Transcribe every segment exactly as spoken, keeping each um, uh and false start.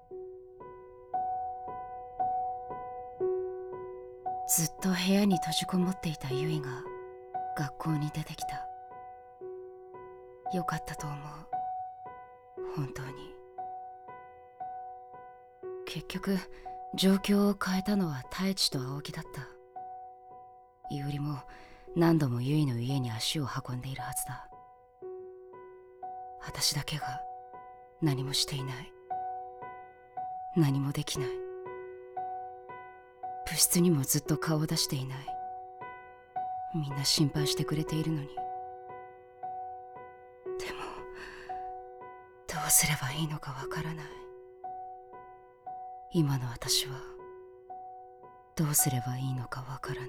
ずっと部屋に閉じこもっていたユイが学校に出てきた。よかったと思う、本当に。結局状況を変えたのは太一と青木だった。伊織も何度もユイの家に足を運んでいるはずだ。私だけが何もしていない。何もできない。部室にもずっと顔を出していない。みんな心配してくれているのに。でもどうすればいいのかわからない。今の私はどうすればいいのかわからない。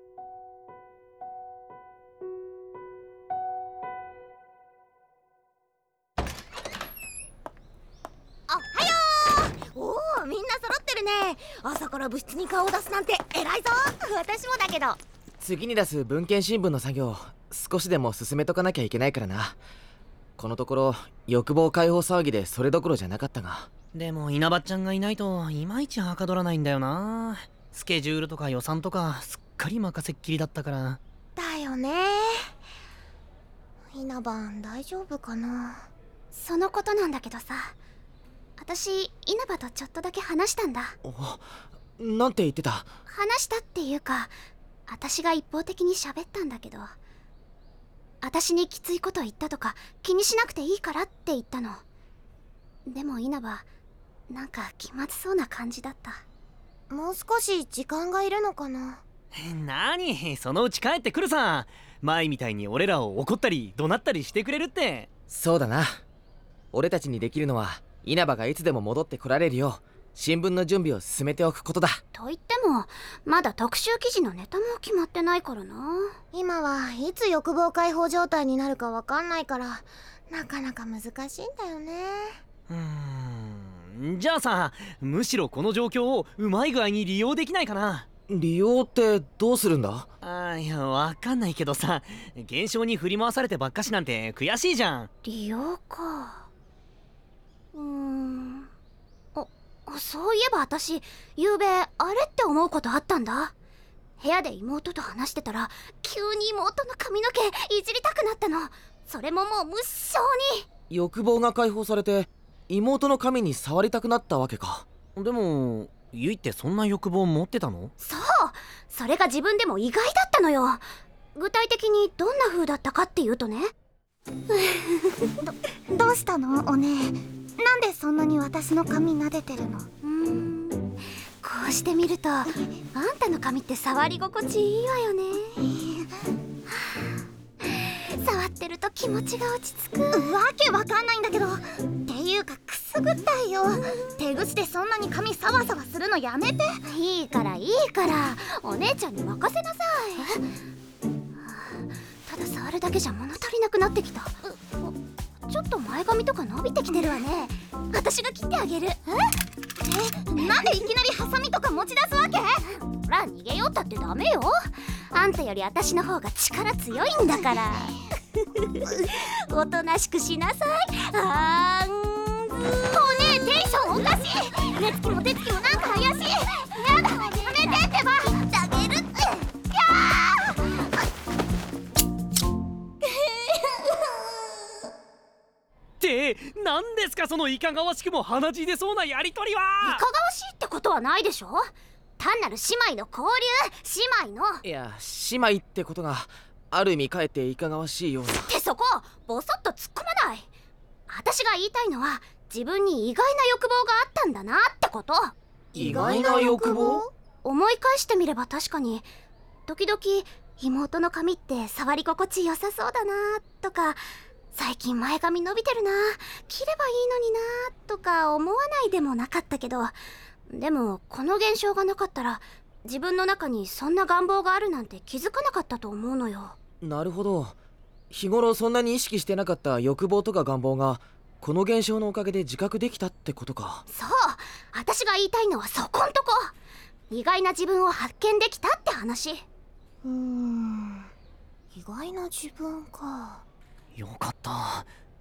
おはよう。おお、みんな揃ってるね。朝から部室に顔を出すなんて偉いぞ。私もだけど。 次に出す文献新聞の作業、少しでも進めとかなきゃいけないからな。このところ欲望解放騒ぎでそれどころじゃなかったが。 でも稲葉ちゃんがいないといまいちはかどらないんだよな。スケジュールとか予算とかすっかり任せっきりだったから。 だよね。稲葉大丈夫かな。 そのことなんだけどさ、私稲葉とちょっとだけ話したんだ。 お、なんて言ってた？ 話したっていうか、私が一方的に喋ったんだけど、私にきついこと言ったとか気にしなくていいからって言ったの。でも稲葉、なんか気まずそうな感じだった。 もう少し時間がいるのかな。 なに、そのうち帰ってくるさ。前みたいに俺らを怒ったり怒鳴ったりしてくれるって。 そうだな。俺たちにできるのは稲葉がいつでも戻ってこられるよう新聞の準備を進めておくことだ。 と言ってもまだ特集記事のネタも決まってないからな。 今はいつ欲望解放状態になるかわかんないから、なかなか難しいんだよね。 うーん、じゃあさ、むしろこの状況をうまい具合に利用できないかな。 利用ってどうするんだ？ あ、いや、わかんないけどさ、現象に振り回されてばっかしなんて悔しいじゃん。 利用か。うーん、あ、そういえば私ゆうべあれって思うことあったんだ。部屋で妹と話してたら急に妹の髪の毛いじりたくなったの。それももう無性に。 欲望が解放されて妹の髪に触りたくなったわけか。 でもゆいってそんな欲望持ってたの？ そう、それが自分でも意外だったのよ。具体的にどんな風だったかっていうとねど, どうしたのお姉。なんでそんなに私の髪撫でてるの？ うーん、こうしてみるとあんたの髪って触り心地いいわよね。触ってると気持ちが落ち着く。 わけわかんないんだけど。っていうかくすぐったいよ。手口でそんなに髪サワサワするのやめて。 いいからいいから、お姉ちゃんに任せなさい。ただ触るだけじゃ物足りなくなってきた。ちょっと前髪とか伸びてきてるわね。私が切ってあげる。ええ、なんでいきなりハサミとか持ち出すわけ？ ほら、逃げようったってダメよ。あんたより私の方が力強いんだからおとなしくしなさい。あーん、 お姉テンションおかしい。目つきも手つきもなんか怪しい。やだ、やめてってば。あげるって。やって何ですかそのいかがわしくも鼻血出そうなやりとりは。 いかがわしいってことはないでしょ。単なる姉妹の交流。姉妹の。 いや、姉妹ってことがある意味かえっていかがわしいような。 ってそこボソッと突っ込まない。私が言いたいのは自分に意外な欲望があったんだなってこと。 意外な欲望？ 思い返してみれば確かに時々妹の髪って触り心地良さそうだなとか、最近前髪伸びてるな、切ればいいのになとか思わないでもなかったけど、でもこの現象がなかったら自分の中にそんな願望があるなんて気づかなかったと思うのよ。 なるほど。日頃そんなに意識してなかった欲望とか願望がこの現象のおかげで自覚できたってことか。 そう、私が言いたいのはそこんとこ。意外な自分を発見できたって話。 うーん、意外な自分か。 よかった。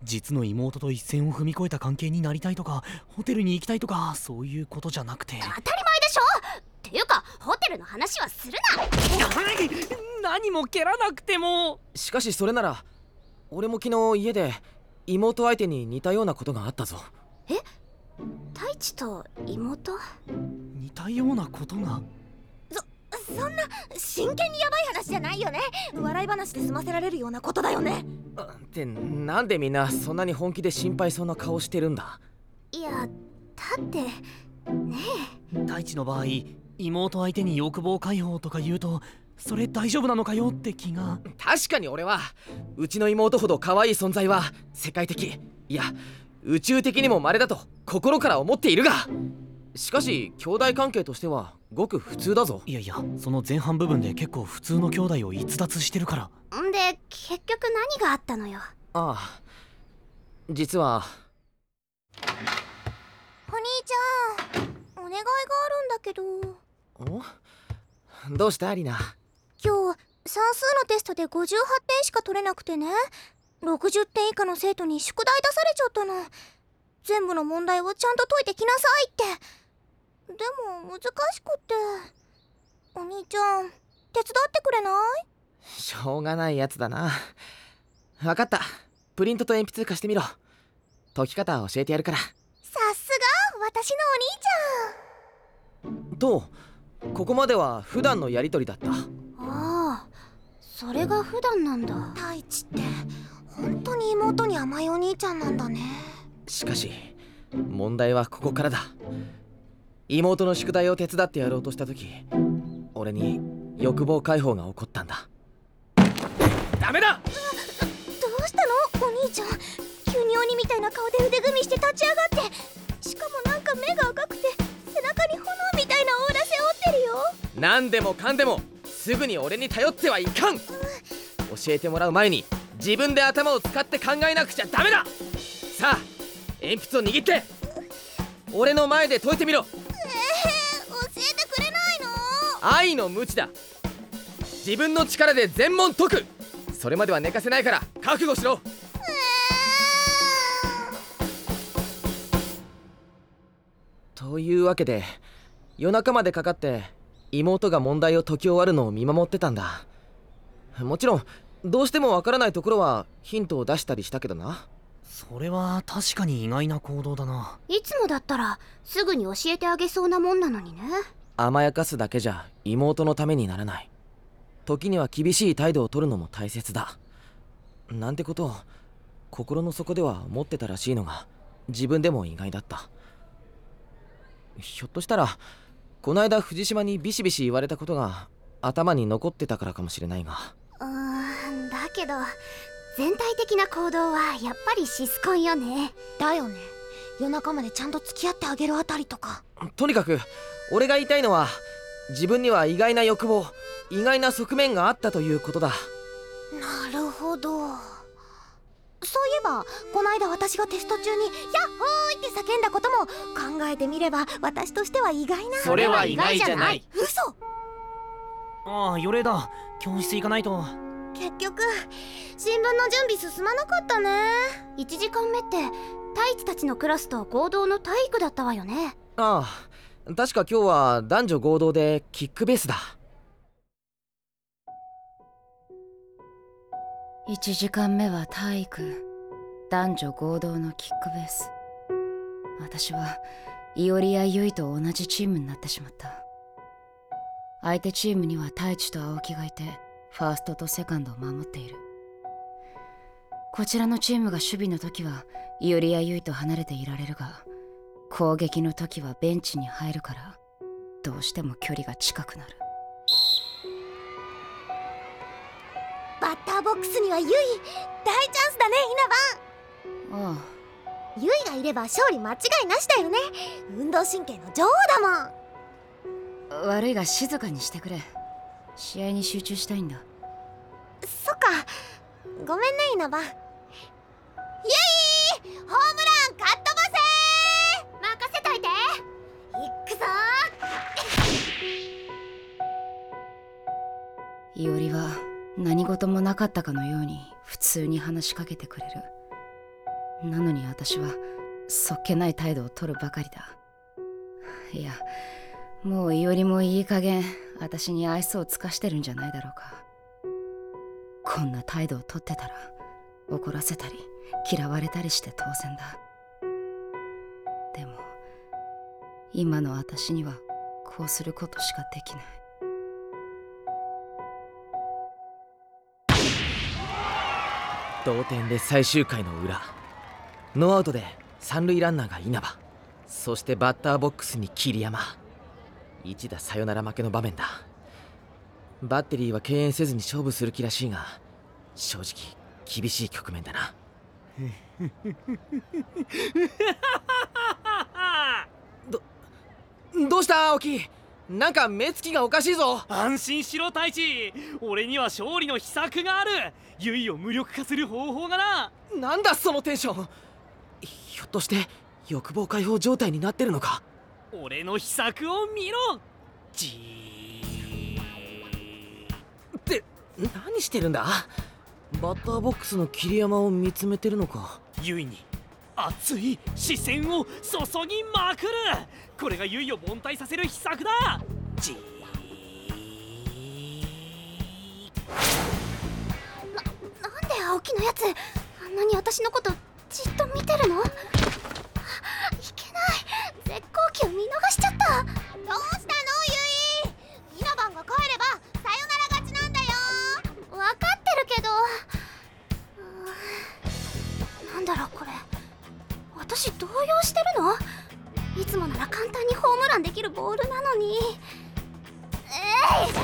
実の妹と一線を踏み越えた関係になりたいとかホテルに行きたいとかそういうことじゃなくて。 当たり前でしょ。っていうかホテルの話はするな。 何も蹴らなくても。 しかしそれなら俺も昨日家で妹相手に似たようなことがあったぞ。 え、太一と妹？ 似たようなことが。 そんな真剣にヤバい話じゃないよね。笑い話で済ませられるようなことだよね。 ってなんでみんなそんなに本気で心配そうな顔してるんだ。 いや、だってねえ。太一の場合妹相手に欲望解放とか言うとそれ大丈夫なのかよって気が。 確かに俺はうちの妹ほど可愛い存在は世界的、いや宇宙的にも稀だと心から思っているが、しかし兄弟関係としてはごく普通だぞ。 いやいや、その前半部分で結構普通の兄弟を逸脱してるから。 んで結局何があったのよ。 ああ、実はお兄ちゃん、お願いがあるんだけど。 おどうしたアリナ。 今日算数のテストでごじゅうはってんしか取れなくてね、ろくじゅってん以下の生徒に宿題出されちゃったの。全部の問題をちゃんと解いてきなさいって。でも難しくて。お兄ちゃん手伝ってくれない？ しょうがないやつだな。分かった、プリントと鉛筆貸してみろ。解き方教えてやるから。 さすが私のお兄ちゃん。 とここまでは普段のやりとりだった。 ああ、それが普段なんだ。 太一って本当に妹に甘いお兄ちゃんなんだね。 しかし問題はここからだ。妹の宿題を手伝ってやろうとした時、俺に欲望解放が起こったんだ。ダメだ。 どうしたのお兄ちゃん。急に鬼みたいな顔で腕組みして立ち上がって、しかもなんか目が赤くて背中に炎みたいなオーラ背負ってるよ。 何でもかんでもすぐに俺に頼ってはいかん、うん、教えてもらう前に自分で頭を使って考えなくちゃダメだ。さあ鉛筆を握って俺の前で解いてみろ。 えー、教えてくれないの？愛の無知だ。自分の力で全問解く。それまでは寝かせないから覚悟しろ。というわけで夜中までかかって妹が問題を解き終わるのを見守ってたんだ。もちろんどうしてもわからないところはヒントを出したりしたけどな。 それは確かに意外な行動だな。 いつもだったらすぐに教えてあげそうなもんなのにね。 甘やかすだけじゃ妹のためにならない。時には厳しい態度を取るのも大切だ。なんてことを心の底では思ってたらしいのが自分でも意外だった。ひょっとしたらこないだ藤島にビシビシ言われたことが頭に残ってたからかもしれないが。 うーん、だけど全体的な行動はやっぱりシスコンよね。 だよね。夜中までちゃんと付き合ってあげるあたりとか。 とにかく俺が言いたいのは自分には意外な欲望、意外な側面があったということだ。 なるほど。そういえばこないだ私がテスト中にヤッホーイって叫んだことも考えてみれば私としては意外な。 それは意外じゃない。 嘘。 ああ、予令だ。教室行かないと。 結局新聞の準備進まなかったね。 いちじかんめって太一たちのクラスと合同の体育だったわよね。 ああ、確か今日は男女合同でキックベースだ。 いちじかんめは体育、男女合同のキックベース。私はいおりやゆいと同じチームになってしまった。相手チームには太一と青木がいてファーストとセカンドを守っている。こちらのチームが守備の時はいおりやゆいと離れていられるが、攻撃の時はベンチに入るからどうしても距離が近くなる。 バッターボックスにはユイ。大チャンスだね稲葉。 ああ、 ユイがいれば勝利間違いなしだよね。運動神経の女王だもん。 悪いが静かにしてくれ。試合に集中したいんだ。 そっか、ごめんね稲葉。ユイホームランかっ飛ばせー。 任せといて。 いくぞいおりは何事もなかったかのように普通に話しかけてくれる。 なのに私はそっけない態度を取るばかりだ。いや、もういよりもいい加減私に愛想を尽かしてるんじゃないだろうか。こんな態度を取ってたら怒らせたり嫌われたりして当然だ。でも今の私にはこうすることしかできない。 同点で最終回の裏、ノーアウトで三塁ランナーが稲葉、そしてバッターボックスに桐山。一打サヨナラ負けの場面だ。バッテリーは敬遠せずに勝負する気らしいが、正直厳しい局面だな。どどうした青木、なんか目つきがおかしいぞ。 安心しろ太一、俺には勝利の秘策がある。ユイを無力化する方法がな。 なんだそのテンション。ひょっとして欲望解放状態になってるのか。 俺の秘策を見ろ。じーって何してるんだ。バッターボックスの桐山を見つめてるのか。 ユイに熱い視線を注ぎまくる。これがユイを凡退させる秘策だ。じーな、なんで青木のやつあんなに私のことじっと見てるの。いけない、絶好機を見逃しちゃった。 どうしたのユイ。稲葉が帰ればサヨナラ勝ちなんだよ。 分かってるけど、なんだろうこれ、私動揺してるの。いつもなら簡単にホームランできるボールなのに。えい、タイ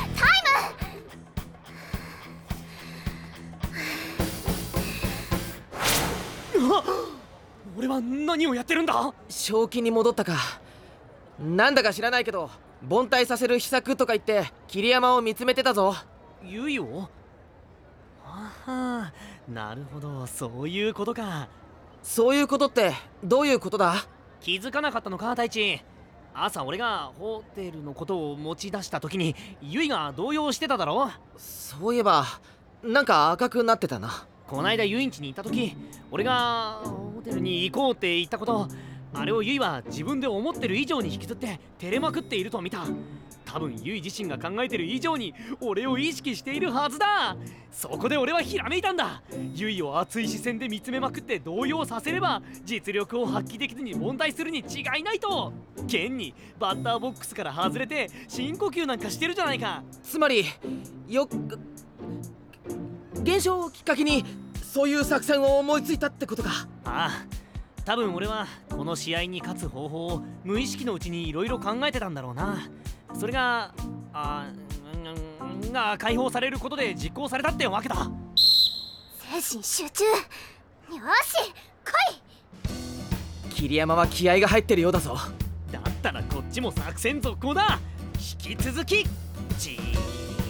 うわっ、俺は何をやってるんだ。 正気に戻ったか。なんだか知らないけど凡退させる秘策とか言って桐山を見つめてたぞ。 ユイを。あは、なるほど、そういうことか。 そういうことってどういうことだ。 気づかなかったのか太一。朝俺がホテルのことを持ち出した時にユイが動揺してただろ。 そういえばなんか赤くなってたな。 こないだユイん家に行った時、俺がホテルに行こうって言ったこと、あれをユイは自分で思ってる以上に引きずって照れまくっていると見た。多分ユイ自身が考えてる以上に俺を意識しているはずだ。そこで俺はひらめいたんだ。ユイを熱い視線で見つめまくって動揺させれば実力を発揮できずに凡退するに違いないと。現にバッターボックスから外れて深呼吸なんかしてるじゃないか。 つまりよっ現象をきっかけにそういう作戦を思いついたってことか。 ああ、多分俺はこの試合に勝つ方法を無意識のうちにいろいろ考えてたんだろうな。それがあーが解放されることで実行されたってわけだ。 精神集中。よし来い。 桐山は気合が入ってるようだぞ。 だったらこっちも作戦続行だ。引き続きじー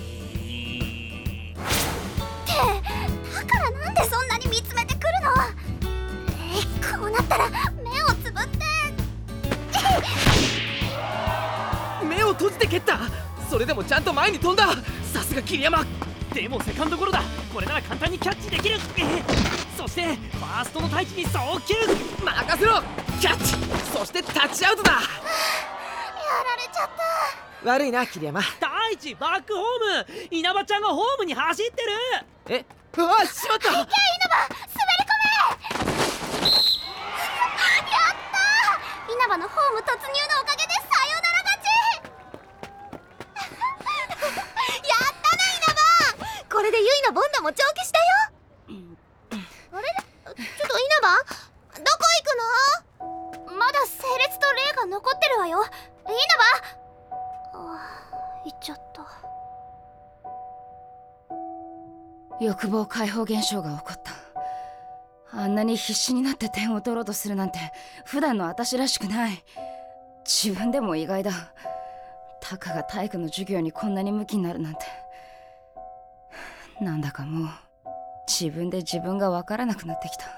ってだからなんでそんなに見つめてくるの。えこうなったら目をつぶって目を閉じて蹴った。それでもちゃんと前に飛んだ。さすが桐山。 でもセカンドゴロだ。これなら簡単にキャッチできる。そしてファーストの太一に送球。 任せろ。キャッチ、そしてタッチアウトだ。 やられちゃった。 悪いな桐山。 太一バックホーム。稲葉ちゃんがホームに走ってる。 え、うわ、しまった。 いけ稲葉滑り込め。やったー。稲葉のホーム突入のおかげでサヨナラ勝ち。やったね稲葉。これでユイのボンドも帳消しだよ。あれ、ちょっと稲葉どこ行くの。まだ整列と霊が残ってるわよ稲葉。あー行っちゃった。 欲望解放現象が起こった。あんなに必死になって点を取ろうとするなんて普段の私らしくない。自分でも意外だ。タカが体育の授業にこんなにムキになるなんて。なんだかもう自分で自分が分からなくなってきた。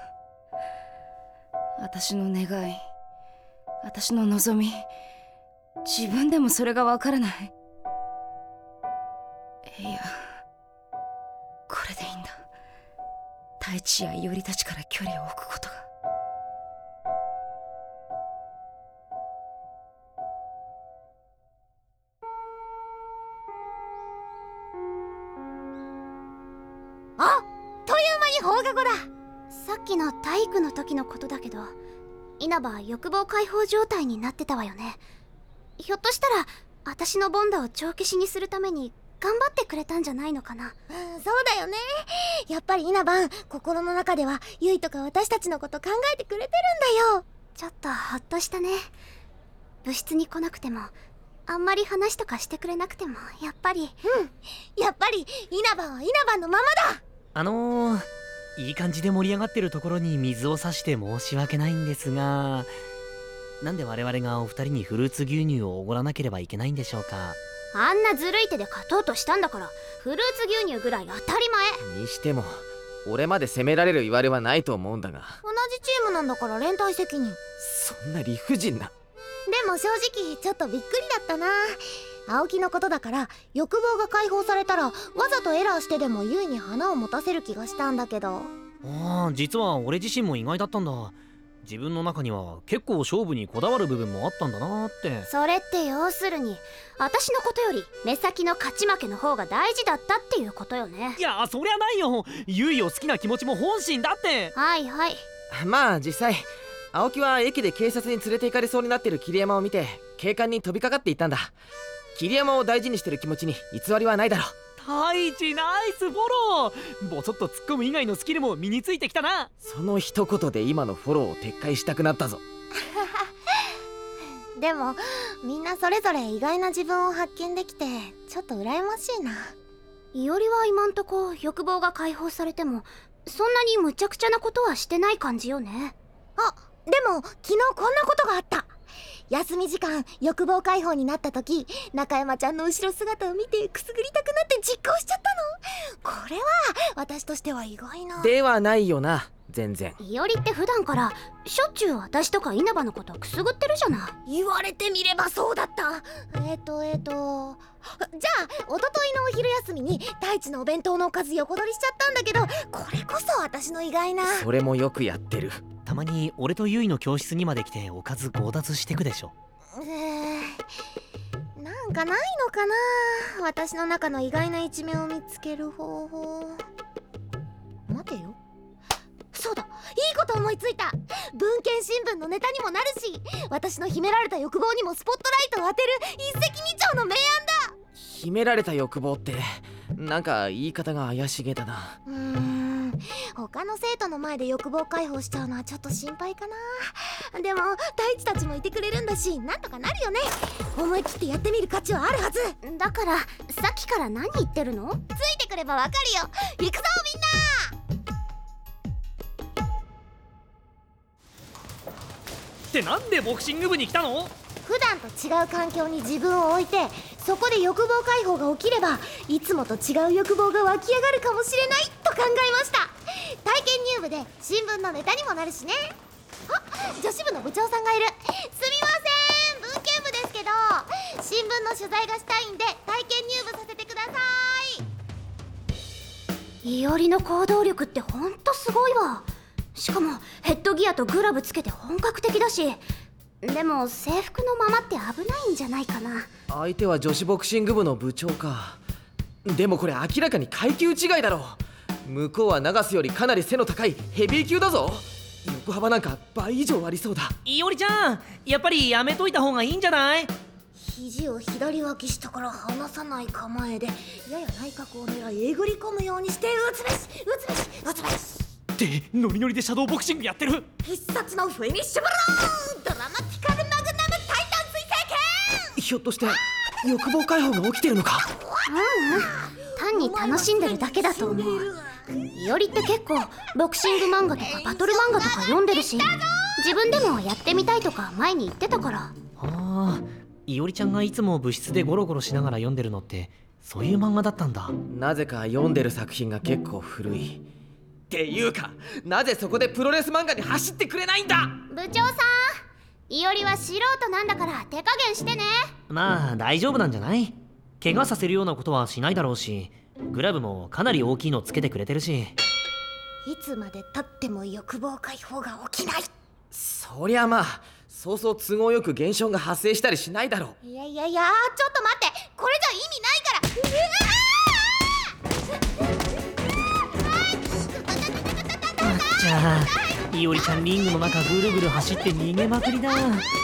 私の願い、私の望み、自分でもそれが分からない。いや、これでいいんだ。太一や伊織たちから距離を置くことが。 か子だ。 さっきの体育の時のことだけど、稲葉は欲望解放状態になってたわよね。ひょっとしたら私のボンダを帳消しにするために頑張ってくれたんじゃないのかな。 うん、そうだよね。やっぱり稲葉、心の中ではゆいとか私たちのこと考えてくれてるんだよ。 ちょっとほっとしたね。部室に来なくても、あんまり話とかしてくれなくても、やっぱり。 うん、やっぱり稲葉は稲葉のままだ。 あのー、いい感じで盛り上がってるところに水を差して申し訳ないんですが、なんで我々がお二人にフルーツ牛乳をおごらなければいけないんでしょうか。 あんなずるい手で勝とうとしたんだから、フルーツ牛乳ぐらい当たり前。 にしても俺まで責められる言われはないと思うんだが。 同じチームなんだから連帯責任。 そんな理不尽な。 でも正直ちょっとびっくりだったな。青木のことだから欲望が解放されたらわざとエラーしてでもユイに花を持たせる気がしたんだけど。 ああ、実は俺自身も意外だったんだ。自分の中には結構勝負にこだわる部分もあったんだなって。 それって要するに私のことより目先の勝ち負けの方が大事だったっていうことよね。 いや、そりゃないよ。ユイを好きな気持ちも本心だって。 はいはい。 まあ実際青木は駅で警察に連れて行かれそうになってる桐山を見て警官に飛びかかっていったんだ。桐山を大事にしてる気持ちに偽りはないだろう。 太一ナイスフォロー。ボソッと突っ込む以外のスキルも身についてきたな。 その一言で今のフォローを撤回したくなったぞ。 でもみんなそれぞれ意外な自分を発見できてちょっと羨ましいな。 いおりは今んとこ欲望が解放されてもそんなに無茶苦茶なことはしてない感じよね。 あ、でも昨日こんなことがあった。休み時間欲望解放になった時、中山ちゃんの後ろ姿を見てくすぐりたくなって実行しちゃったの。これは私としては意外な。 ではないよな。全然。 いおりって普段からしょっちゅう私とか稲葉のことくすぐってるじゃない。 言われてみればそうだった。えーとえーとじゃあ一昨日のお昼休みに太一のお弁当のおかず横取りしちゃったんだけど、これこそ私の意外な。 それもよくやってる。 たまに俺とユイの教室にまで来ておかず強奪してくでしょ。 えー、なんかないのかな、私の中の意外な一面を見つける方法。待てよ、そうだ、いいこと思いついた。文献新聞のネタにもなるし、私の秘められた欲望にもスポットライトを当てる一石二鳥の明暗だ。 秘められた欲望ってなんか言い方が怪しげだな。 うーん、他の生徒の前で欲望解放しちゃうのはちょっと心配かな。でも太一たちもいてくれるんだし、なんとかなるよね。思い切ってやってみる価値はあるはずだからさっきから何言ってるの？ ついてくればわかるよ。行くぞみんな。 ってなんでボクシング部に来たの？ 普段と違う環境に自分を置いて、そこで欲望解放が起きればいつもと違う欲望が湧き上がるかもしれないと考えました。体験入部で新聞のネタにもなるしね。あ、女子部の部長さんがいる。すみません、文献部ですけど新聞の取材がしたいんで体験入部させてください。 いおりの行動力ってほんとすごいわ。しかもヘッドギアとグラブつけて本格的だし、でも制服のままって危ないんじゃないかな。 相手は女子ボクシング部の部長か。でもこれ明らかに階級違いだろ。向こうは長瀬よりかなり背の高いヘビー級だぞ。横幅なんか倍以上ありそうだ。 いおりちゃん、やっぱりやめといた方がいいんじゃない？ 肘を左脇下から離さない構えでやや内角を狙いえぐり込むようにして打つべし打つべし打つべしってノリノリでシャドーボクシングやってる。 必殺のフィニッシュブロー、ドラマティカルマグナムタイタン水星剣。 ひょっとして欲望解放が起きてるのか？ うんうん、単に楽しんでるだけだと思う。いおりって結構ボクシング漫画とかバトル漫画とか読んでるし、自分でもやってみたいとか前に言ってたから。 ああ、いおりちゃんがいつも部室でゴロゴロしながら読んでるのってそういう漫画だったんだ。 なぜか読んでる作品が結構古い。っていうか、なぜそこでプロレス漫画に走ってくれないんだ。 部長さん、いおりは素人なんだから手加減してね。 まあ大丈夫なんじゃない？怪我させるようなことはしないだろうし、グラブもかなり大きいのつけてくれてるし。 いつまでたっても欲望解放が起きない。 そりゃまあそうそう都合よく現象が発生したりしないだろう。 いやいやいや、ちょっと待って、これじゃ意味ないから。うわーあいおりちゃんリングの中ぐるぐる走って逃げまくりだ。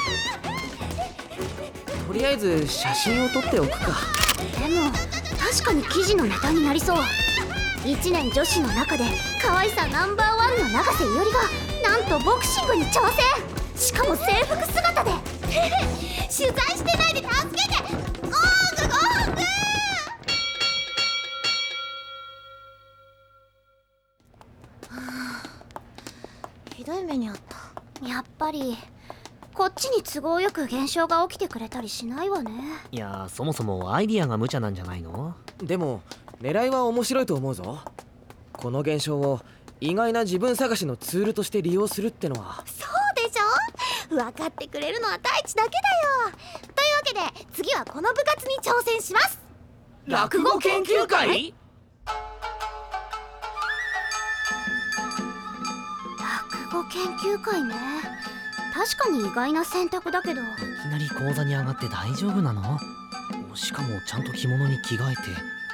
とりあえず写真を撮っておくか。 でも確かに記事のネタになりそう。いちねん女子の中で可愛さナンバーワンの永瀬いおりがなんとボクシングに挑戦、しかも制服姿で取材してないで助けて、ゴーグゴーグ。 ひどい目にあった。 やっぱりこっちに都合よく現象が起きてくれたりしないわね。 いやそもそもアイディアが無茶なんじゃないの？ でも狙いは面白いと思うぞ。この現象を意外な自分探しのツールとして利用するってのは。 そうでしょ。分かってくれるのは大地だけだよ。というわけで次はこの部活に挑戦します。 落語研究会？ 落語研究会ね。確かに意外な選択だけど。 いきなり講座に上がって大丈夫なの？しかもちゃんと着物に着替えて。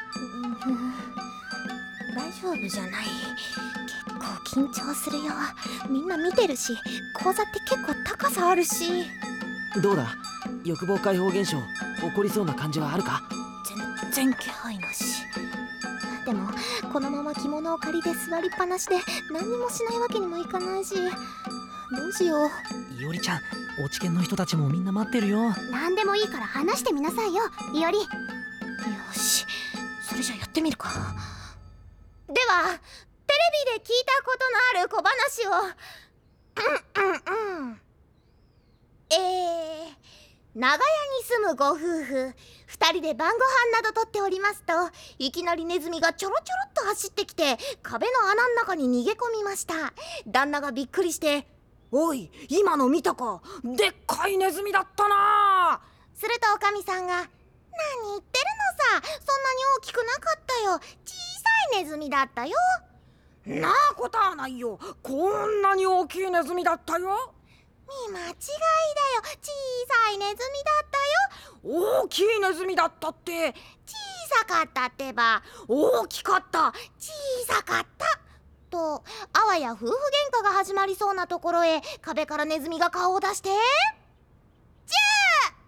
大丈夫じゃない。結構緊張するよ。みんな見てるし、講座って結構高さあるし。 どうだ、欲望解放現象起こりそうな感じはあるか？ 全然気配なし。でもこのまま着物を借りて座りっぱなしで何にもしないわけにもいかないし、どうしよう。 いおりちゃん、落ち研の人たちもみんな待ってるよ。 何でもいいから話してみなさいよ、いおり。よし、それじゃやってみるか。ではテレビで聞いたことのある小話を。うんうんうん。えー、長屋に住むご夫婦二人で晩ご飯などとっておりますと、いきなりネズミがちょろちょろっと走ってきて壁の穴の中に逃げ込みました。旦那がびっくりして「おい、今の見たか、でっかいネズミだったな」。するとおかみさんが「何言ってるのさ、そんなに大きくなかったよ、小さいネズミだったよ」。なことはないよ、こんなに大きいネズミだったよ。見間違いだよ、小さいネズミだったよ。大きいネズミだったって。小さかったってば。大きかった、小さかったと、あわや夫婦喧嘩が始まりそうなところへ壁からネズミが顔を出して「じゃあ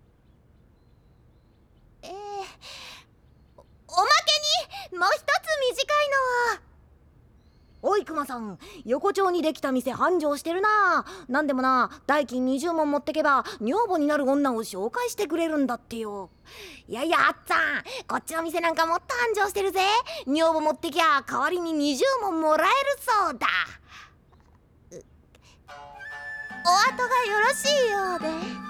えー、おまけにもう一つ短いのは。おいクマさん、横丁にできた店繁盛してるな。なんでもな、代金にじゅうもん持ってけば女房になる女を紹介してくれるんだってよ。いやいやあっつぁん、こっちの店なんかもっと繁盛してるぜ。女房持ってきゃ代わりににじゅうもんもらえるそうだ。お後がよろしいようで。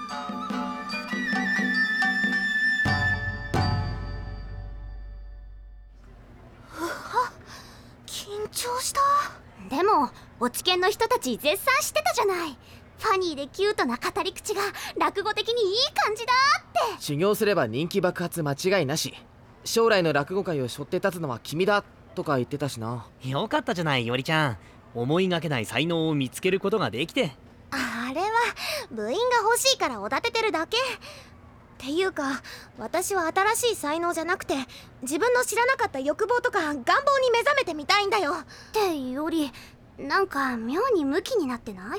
緊張した。 でも落ち研の人たち絶賛してたじゃない。ファニーでキュートな語り口が落語的にいい感じだって。 修行すれば人気爆発間違いなし。将来の落語界を背負って立つのは君だとか言ってたしな。 よかったじゃない、いおりちゃん。思いがけない才能を見つけることができて。 あれは部員が欲しいからおだててるだけっていうか、私は新しい才能じゃなくて自分の知らなかった欲望とか願望に目覚めてみたいんだよ。 ってよりなんか妙にムキになってない？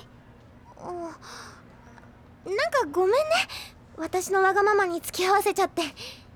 なんかごめんね、私のわがままに付き合わせちゃって。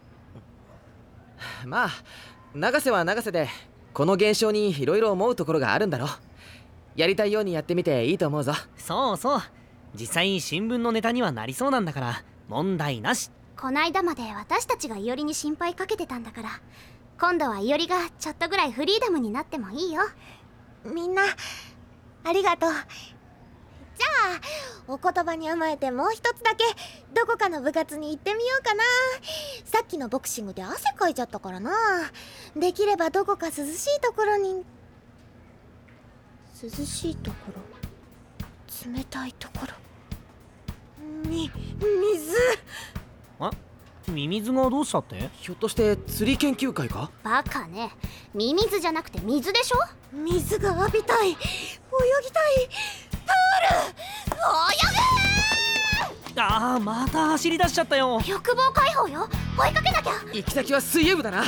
まあ永瀬は永瀬でこの現象にいろいろ思うところがあるんだろう。やりたいようにやってみていいと思うぞ。 そうそう、実際新聞のネタにはなりそうなんだから問題なし。 こないだまで私たちがいおりに心配かけてたんだから、今度はいおりがちょっとぐらいフリーダムになってもいいよ。 みんなありがとう。じゃあお言葉に甘えてもう一つだけどこかの部活に行ってみようかな。さっきのボクシングで汗かいちゃったからな。できればどこか涼しいところに。涼しいところ、冷たいところ、み水。 あ、ミミズがどうしたって？ ひょっとして釣り研究会か？ バカね、ミミズじゃなくて水でしょ。 水が浴びたい、泳ぎたい、プール泳ぐ。 ああ、また走り出しちゃったよ。 欲望解放よ、追いかけなきゃ。 行き先は水泳部だな。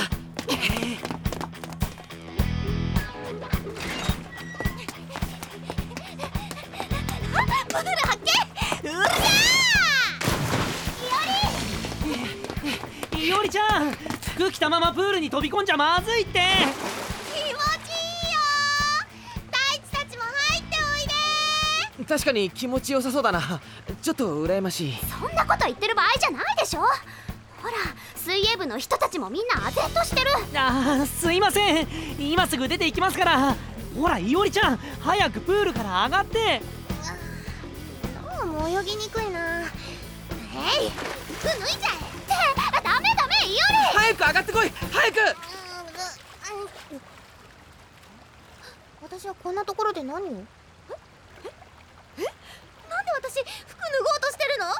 いおりちゃん、服着たままプールに飛び込んじゃまずいって。 気持ちいいよ。大地たちも入っておいで。 確かに気持ちよさそうだな。ちょっと羨ましい。 そんなこと言ってる場合じゃないでしょ。ほら水泳部の人たちもみんな唖然としてる。 あー、すいません、今すぐ出て行きますから。ほらいおりちゃん、早くプールから上がって。 どうも泳ぎにくいな。えい、服脱いじゃえ。 ってダメダメいおり。 早く上がってこい、早く。 私はこんなところで何を？え？え？え？なんで私服脱ごうとしてるの？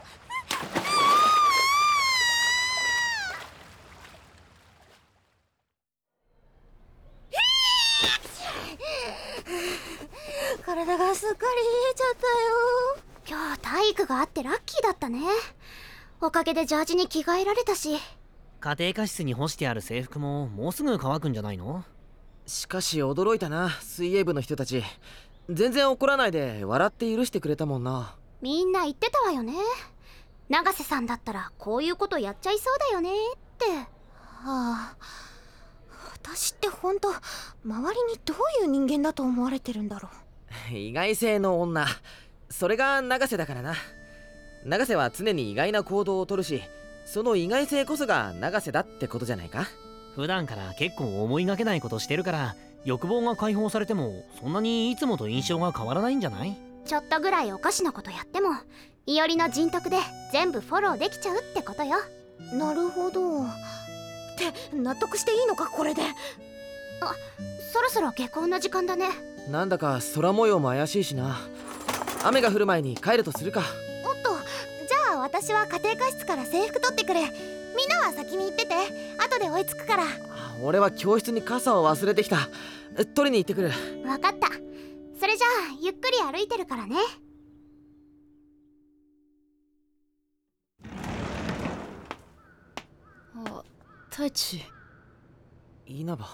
体がすっかり冷えちゃったよ。 今日体育があってラッキーだったね。おかげでジャージに着替えられたし。 家庭科室に干してある制服ももうすぐ乾くんじゃないの？ しかし驚いたな、水泳部の人たち。全然怒らないで笑って許してくれたもんな。 みんな言ってたわよね。永瀬さんだったらこういうことやっちゃいそうだよねって。 はあ、私ってほんと周りにどういう人間だと思われてるんだろう。 意外性の女、それが永瀬だからな。永瀬は常に意外な行動をとるし、その意外性こそが永瀬だってことじゃないか。 普段から結構思いがけないことしてるから、欲望が解放されてもそんなにいつもと印象が変わらないんじゃない？ ちょっとぐらいおかしなことやってもいおりの人徳で全部フォローできちゃうってことよ。 なるほど。って納得していいのかこれで。 あ、そろそろ下校の時間だね。 なんだか空模様も怪しいしな。雨が降る前に帰るとするか。 おっと、じゃあ私は家庭科室から制服取ってくる。みんなは先に行ってて、後で追いつくから。 俺は教室に傘を忘れてきた。取りに行ってくる。 わかった。それじゃあゆっくり歩いてるからね。 あ、太一。 稲葉、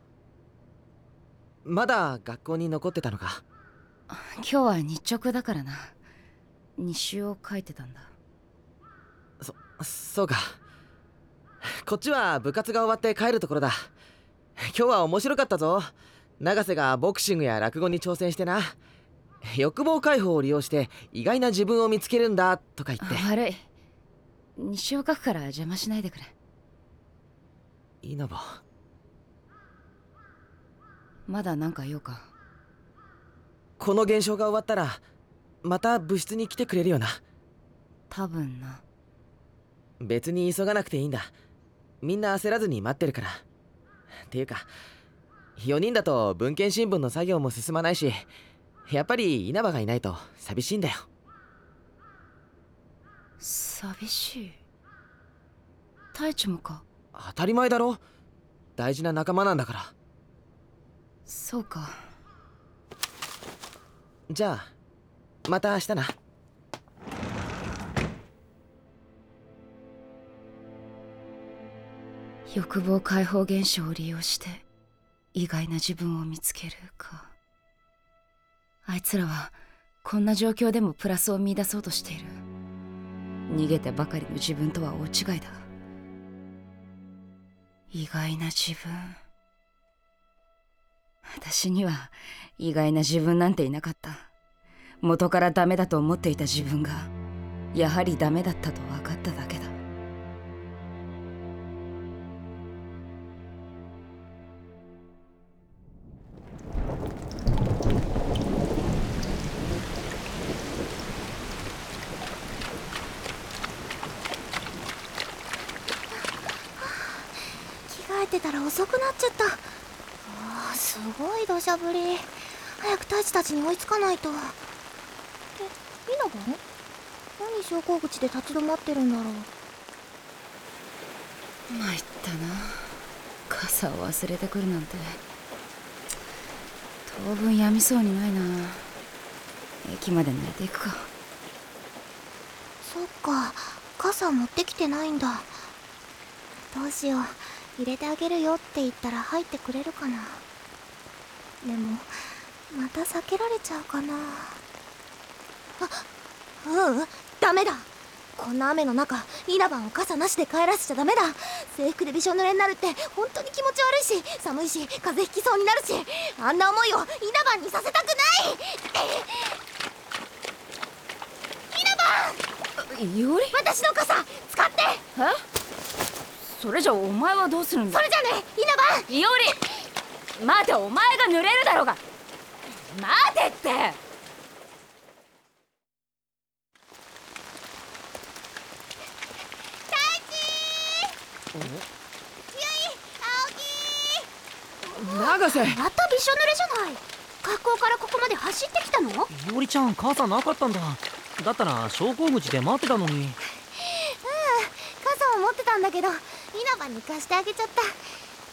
まだ学校に残ってたのか。 今日は日直だからな。日誌を書いてたんだ。 そそうか。こっちは部活が終わって帰るところだ。今日は面白かったぞ。永瀬がボクシングや落語に挑戦してな。欲望解放を利用して意外な自分を見つけるんだとか言って。 悪い。日誌を書くから邪魔しないでくれ。 稲葉、 まだ何か言おうか。 この現象が終わったらまた部室に来てくれるよな。 多分な。 別に急がなくていいんだ。みんな焦らずに待ってるから。っていうかよにんだと文献新聞の作業も進まないし、やっぱり稲葉がいないと寂しいんだよ。 寂しい。太一もか。 当たり前だろ、大事な仲間なんだから。 そうか。 じゃあまた明日な。 欲望解放現象を利用して意外な自分を見つけるか。あいつらはこんな状況でもプラスを見出そうとしている。逃げてばかりの自分とは大違いだ。意外な自分。私には意外な自分なんていなかった。元からダメだと思っていた自分がやはりダメだったと分かっただけだ。 着替えてたら遅くなっちゃった。あー、すごい土砂降り。早く太一たちに追いつかないと。え、稲葉？何昇降口で立ち止まってるんだろう。 参ったな。傘を忘れてくるなんて。当分やみそうにないな。駅まで寝ていくか。 そっか、傘持ってきてないんだ。どうしよう、入れてあげるよって言ったら入ってくれるかな。でもまた避けられちゃうかな。あ、ううん、ダメだ。 こんな雨の中稲葉を傘なしで帰らせちゃダメだ。制服でびしょ濡れになるって本当に気持ち悪いし、寒いし風邪ひきそうになるし、あんな思いを稲葉にさせたくない。稲葉、 いおり、 私の傘使って。 え、それじゃお前はどうするんだ。 それじゃね稲葉。 いおり、待て、お前が濡れるだろうが。待てって。 永瀬、 またびしょ濡れじゃない。学校からここまで走ってきたの？ いおりちゃん、傘なかったんだ。だったら昇降口で待ってたのに。 傘を持ってたんだけど稲葉に貸してあげちゃった。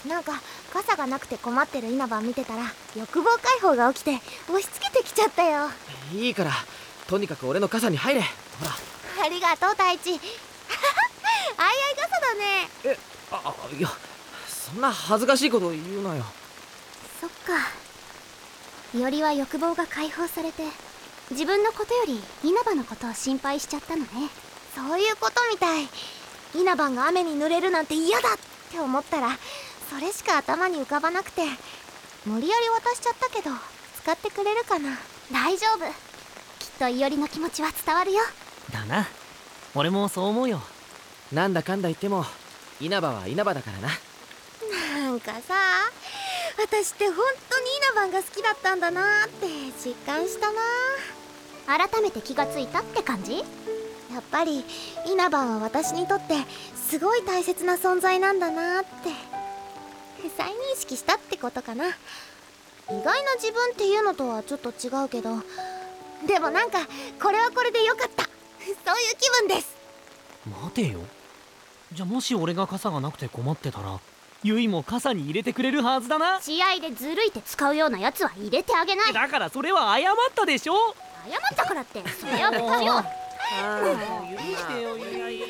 なんか傘がなくて困ってる稲葉見てたら欲望解放が起きて押し付けてきちゃったよ。 いいからとにかく俺の傘に入れ。ほら。 ありがとう太一。あいあい傘だね。 え、あ、あ、いや、そんな恥ずかしいこと言うなよ。 そっか。いおりは欲望が解放されて自分のことより稲葉のことを心配しちゃったのね。 そういうことみたい。稲葉が雨に濡れるなんて嫌だって思ったらそれしか頭に浮かばなくて無理やり渡しちゃったけど使ってくれるかな。 大丈夫。きっといおりの気持ちは伝わるよ。 だな、俺もそう思うよ。 なんだかんだ言っても稲葉は稲葉だからな。 なんかさ、私って本当に稲葉が好きだったんだなって実感したな。 改めて気がついたって感じ？ やっぱり稲葉は私にとってすごい大切な存在なんだなって再認識したってことかな。意外な自分っていうのとはちょっと違うけど、でもなんかこれはこれでよかった。そういう気分です。 待てよ。じゃあもし俺が傘がなくて困ってたらゆいも傘に入れてくれるはずだな。 試合でずるいって使うようなやつは入れてあげない。 だからそれは謝ったでしょ。 謝ったからってそれは別よ。 もう許してよ、ゆい。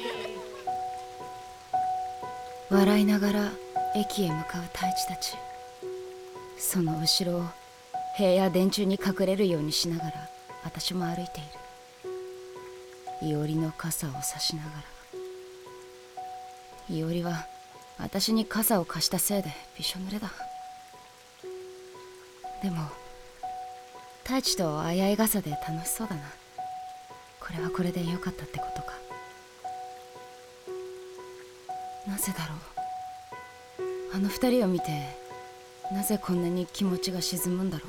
笑いながら駅へ向かう太一たち。その後ろを塀や電柱に隠れるようにしながら私も歩いている。いおりの傘を差しながら。いおりは私に傘を貸したせいでびしょ濡れだ。でも太一とあいあい傘で楽しそうだな。これはこれでよかったってことか。なぜだろう。あの二人を見てなぜこんなに気持ちが沈むんだろ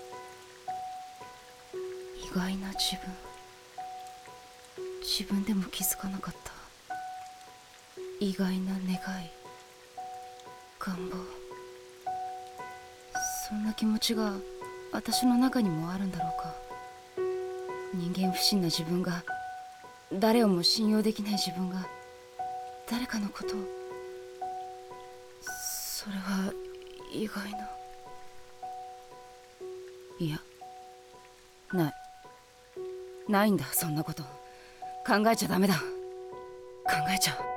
う。意外な自分。自分でも気づかなかった。意外な願い、願望。そんな気持ちが私の中にもあるんだろうか。人間不信な自分が、誰をも信用できない自分が誰かのことを。それは意外な。いや、ないないんだ。そんなこと考えちゃダメだ。考えちゃ